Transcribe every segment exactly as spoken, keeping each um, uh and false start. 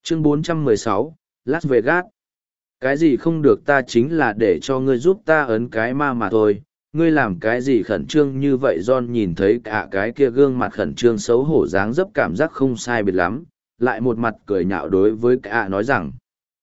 Chương bốn trăm mười sáu, Las Vegas. Cái gì không được ta chính là để cho ngươi giúp ta ấn cái ma mà thôi. Ngươi làm cái gì khẩn trương như vậy? John nhìn thấy cả cái kia gương mặt khẩn trương xấu hổ dáng dấp cảm giác không sai biệt lắm, lại một mặt cười nhạo đối với cả nói rằng.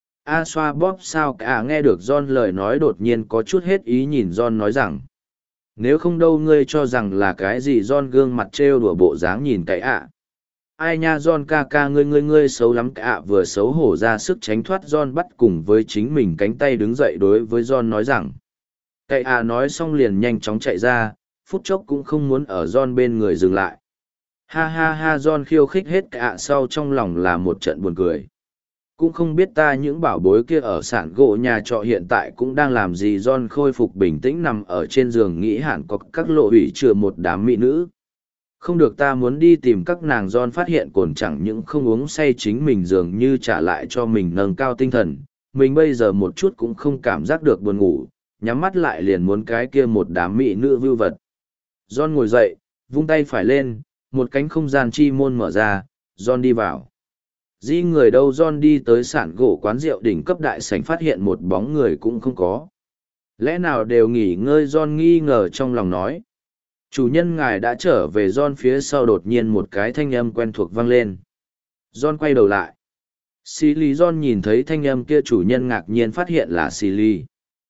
A xoa bóp sao? Cả nghe được John lời nói đột nhiên có chút hết ý nhìn John nói rằng. Nếu không đâu ngươi cho rằng là cái gì? John gương mặt trêu đùa bộ dáng nhìn cái ạ. Ai nha John ca ca ngươi ngươi ngươi xấu lắm cả vừa xấu hổ ra sức tránh thoát John bắt cùng với chính mình cánh tay đứng dậy đối với John nói rằng. Cậy à nói xong liền nhanh chóng chạy ra, phút chốc cũng không muốn ở John bên người dừng lại. Ha ha ha John khiêu khích hết cả sau trong lòng là một trận buồn cười. Cũng không biết ta những bảo bối kia ở sản gỗ nhà trọ hiện tại cũng đang làm gì. John khôi phục bình tĩnh nằm ở trên giường nghĩ hẳn có các lộ hủy chừa một đám mỹ nữ. Không được ta muốn đi tìm các nàng. John phát hiện cồn chẳng những không uống say chính mình dường như trả lại cho mình nâng cao tinh thần. Mình bây giờ một chút cũng không cảm giác được buồn ngủ, nhắm mắt lại liền muốn cái kia một đám mỹ nữ vưu vật. John ngồi dậy, vung tay phải lên, một cánh không gian chi môn mở ra, John đi vào. Di người đâu? John đi tới sản gỗ quán rượu đỉnh cấp đại sảnh phát hiện một bóng người cũng không có. Lẽ nào đều nghỉ ngơi? John nghi ngờ trong lòng nói. Chủ nhân ngài đã trở về. John phía sau đột nhiên một cái thanh âm quen thuộc vang lên. John quay đầu lại. Xì lì. John nhìn thấy thanh âm kia chủ nhân ngạc nhiên phát hiện là xì lì.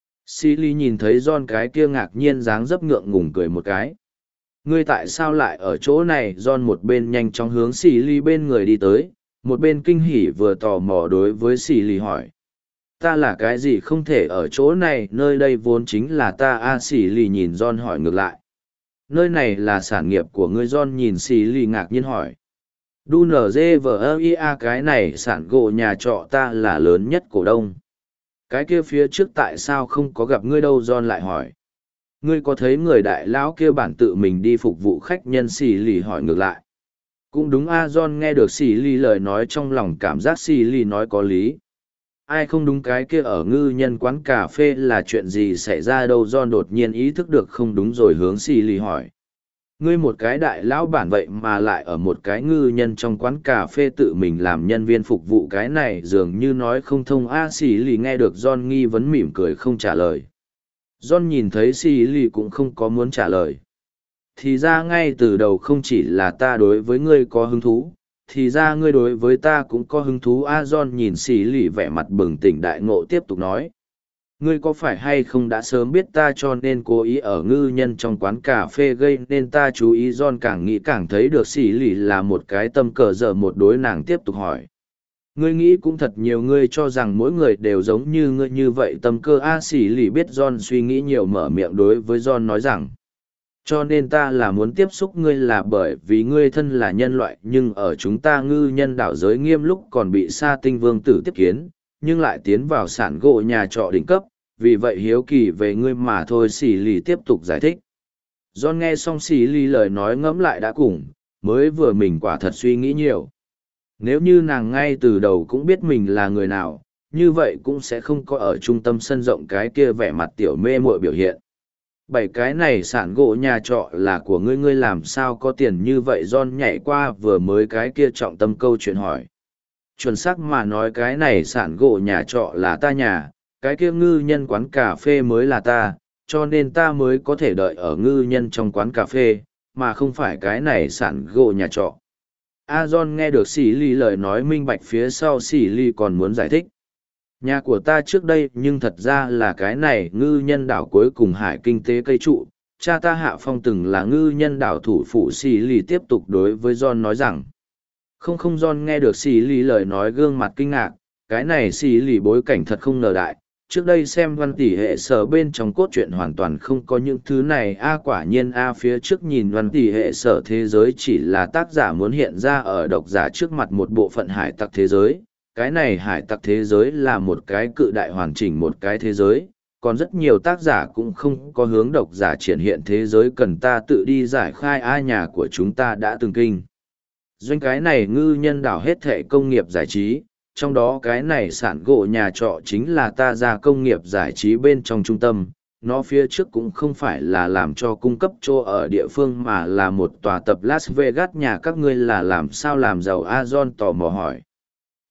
Xì lì nhìn thấy John cái kia ngạc nhiên dáng dấp ngượng ngùng cười một cái. Ngươi tại sao lại ở chỗ này? John một bên nhanh chóng hướng xì lì bên người đi tới, một bên kinh hỉ vừa tò mò đối với xì lì hỏi. Ta là cái gì không thể ở chỗ này? Nơi đây vốn chính là ta. A xì lì nhìn John hỏi ngược lại. Nơi này là sản nghiệp của ngươi? John nhìn xì lì ngạc nhiên hỏi. Đu nở dê vờ ơ ia cái này sản gỗ nhà trọ ta là lớn nhất cổ đông. Cái kia phía trước tại sao không có gặp ngươi đâu? John lại hỏi. Ngươi có thấy người đại lão kia bản tự mình đi phục vụ khách nhân? Xì lì hỏi ngược lại. Cũng đúng a. John nghe được xì lì lời nói trong lòng cảm giác xì lì nói có lý. Ai không đúng? Cái kia ở ngư nhân quán cà phê là chuyện gì xảy ra đâu? John đột nhiên ý thức được không đúng rồi hướng xì lì hỏi. Ngươi một cái đại lão bản vậy mà lại ở một cái ngư nhân trong quán cà phê tự mình làm nhân viên phục vụ, cái này dường như nói không thông a. Xì lì nghe được John nghi vấn mỉm cười không trả lời. John nhìn thấy xì lì cũng không có muốn trả lời. Thì ra ngay từ đầu không chỉ là ta đối với ngươi có hứng thú, thì ra ngươi đối với ta cũng có hứng thú a. John nhìn xì lì vẻ mặt bừng tỉnh đại ngộ tiếp tục nói. Ngươi có phải hay không đã sớm biết ta cho nên cố ý ở ngư nhân trong quán cà phê gây nên ta chú ý? John càng nghĩ càng thấy được xì lì là một cái tâm cờ dở một đối nàng tiếp tục hỏi. Ngươi nghĩ cũng thật nhiều. Ngươi cho rằng mỗi người đều giống như ngươi như vậy tâm cơ a. Xì lì biết John suy nghĩ nhiều mở miệng đối với John nói rằng. Cho nên ta là muốn tiếp xúc ngươi là bởi vì ngươi thân là nhân loại nhưng ở chúng ta ngư nhân đảo giới nghiêm lúc còn bị sa tinh vương tử tiếp kiến, nhưng lại tiến vào sản gỗ nhà trọ đỉnh cấp, vì vậy hiếu kỳ về ngươi mà thôi. Xì lì tiếp tục giải thích. John nghe xong xì lì lời nói ngẫm lại đã cùng, mới vừa mình quả thật suy nghĩ nhiều. Nếu như nàng ngay từ đầu cũng biết mình là người nào, như vậy cũng sẽ không có ở trung tâm sân rộng cái kia vẻ mặt tiểu mê muội biểu hiện. Bảy cái này sản gỗ nhà trọ là của ngươi, ngươi làm sao có tiền như vậy? John nhảy qua vừa mới cái kia trọng tâm câu chuyện hỏi. Chuẩn xác mà nói cái này sản gỗ nhà trọ là ta nhà, cái kia ngư nhân quán cà phê mới là ta, cho nên ta mới có thể đợi ở ngư nhân trong quán cà phê, mà không phải cái này sản gỗ nhà trọ. A. John nghe được xì lì lời nói minh bạch phía sau xì lì còn muốn giải thích. Nhà của ta trước đây nhưng thật ra là cái này ngư nhân đảo cuối cùng hải kinh tế cây trụ, cha ta Hạ Phong từng là ngư nhân đảo thủ phủ. Xì lì tiếp tục đối với John nói rằng. Không không. John nghe được xì lì lời nói gương mặt kinh ngạc, cái này xì lì bối cảnh thật không ngờ đại. Trước đây xem văn tỷ hệ sở bên trong cốt truyện hoàn toàn không có những thứ này a. Quả nhiên a. Phía trước nhìn văn tỷ hệ sở thế giới chỉ là tác giả muốn hiện ra ở độc giả trước mặt một bộ phận hải tặc thế giới. Cái này hải tặc thế giới là một cái cự đại hoàn chỉnh một cái thế giới, còn rất nhiều tác giả cũng không có hướng độc giả triển hiện thế giới cần ta tự đi giải khai a. Nhà của chúng ta đã từng kinh doanh cái này ngư nhân đảo hết thệ công nghiệp giải trí, trong đó cái này sản gỗ nhà trọ chính là ta ra công nghiệp giải trí bên trong trung tâm. Nó phía trước cũng không phải là làm cho cung cấp chỗ ở địa phương mà là một tòa tập Las Vegas. Nhà các ngươi là làm sao làm giàu? A. John tò mò hỏi.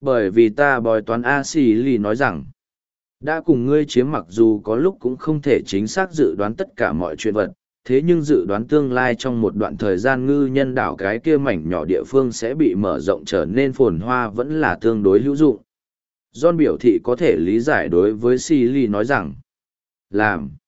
Bởi vì ta bói toán A Xì Lì nói rằng, đã cùng ngươi chiếm mặc dù có lúc cũng không thể chính xác dự đoán tất cả mọi chuyện vật, thế nhưng dự đoán tương lai trong một đoạn thời gian ngư nhân đảo cái kia mảnh nhỏ địa phương sẽ bị mở rộng trở nên phồn hoa vẫn là tương đối hữu dụng. John biểu thị có thể lý giải đối với Xì Lì nói rằng, làm.